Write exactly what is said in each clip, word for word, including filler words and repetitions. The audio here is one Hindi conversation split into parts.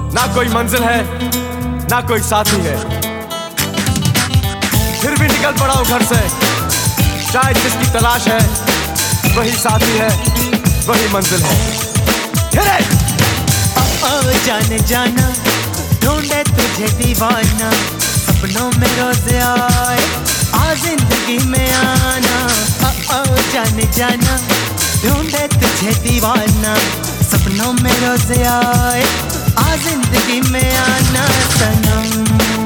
ना कोई मंजिल है ना कोई साथी है, फिर भी निकल पड़ा हूँ घर से। शायद जिसकी तलाश है वही साथी है, वही मंजिल है। ओ जाने जाना ढूंढे तुझे दीवाना, सपनों में रोज आए आ जिंदगी में आना। ओ जाने जाना ढूंढे तुझे दीवाना, सपनों में रोज आए आ जिंदगी में आना सनम।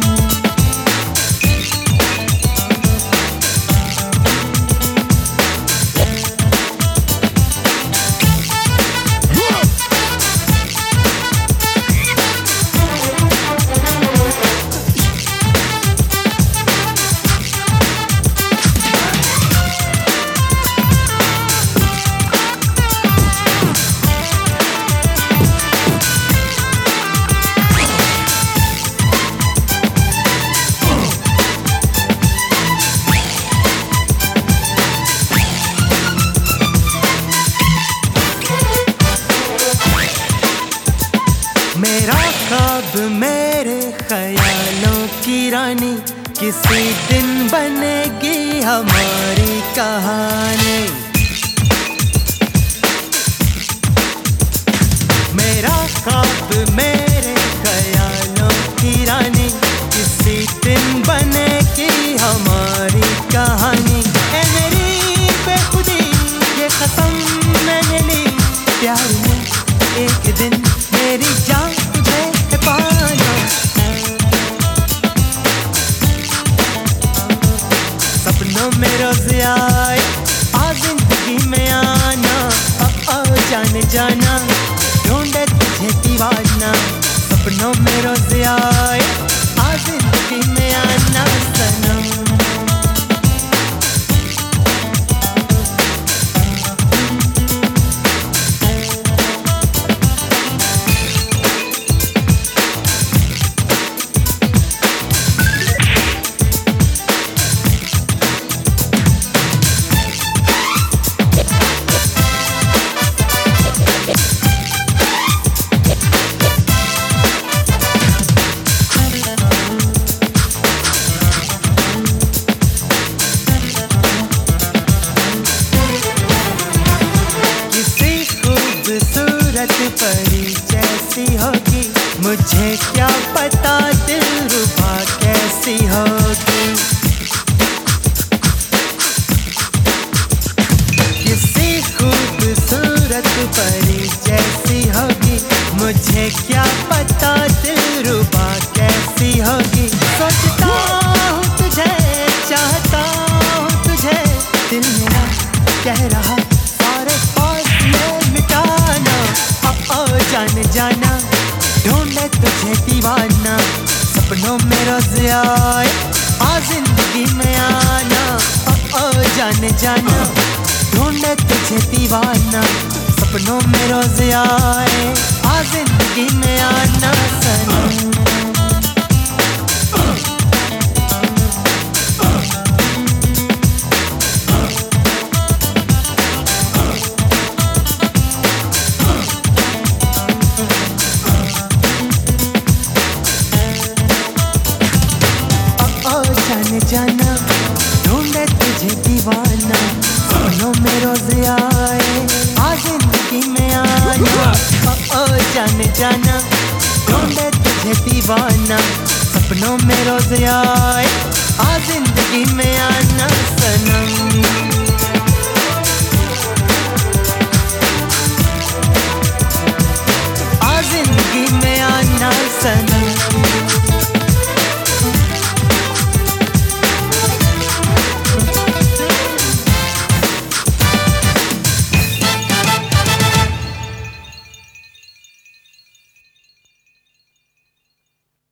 मेरा ख्वाब मेरे ख्यालों की रानी, किसी दिन बनेगी हमारी कहानी। मेरा ख्वाब मेरे ख्यालों की रानी, किसी दिन बनेगी हमारी कहानी। ऐ मेरी बेखुदी ये कसम मैंने ली, प्यार में एक दिन मेरी जान तुझे पाना। सपनों में रोज आए आ जिंदगी में आना। ओ जाने जाना ढूंढे तुझे दीवाना, सपनों में रोज आए आ जिंदगी में आना सनम। परी जैसी होगी, मुझे क्या पता दिलरुबा कैसी होगी। किसी खूबसूरत परी जैसी होगी, मुझे क्या पता दिलरुबा कैसी होगी। सोचता हूँ तुझे, चाहता हूँ तुझे, दिल मेरा कह रहा सारे फासले मिटाना। ओ जाने जाना ढूंढे तुझे दीवाना, सपनों में रोज आए आ जिंदगी में आना। ओ जाने जाना ढूंढे तुझे दीवाना, सपनों में रोज आए आ जिंदगी में आना सनम। जाने जाना ढूंढे तुझे दीवाना, सपनों में रोज आए आ जिंदगी में आना। ओ जाने जाना ढूंढे तुझे दीवाना, सपनों में रोज आए आ जिंदगी में आना सनम।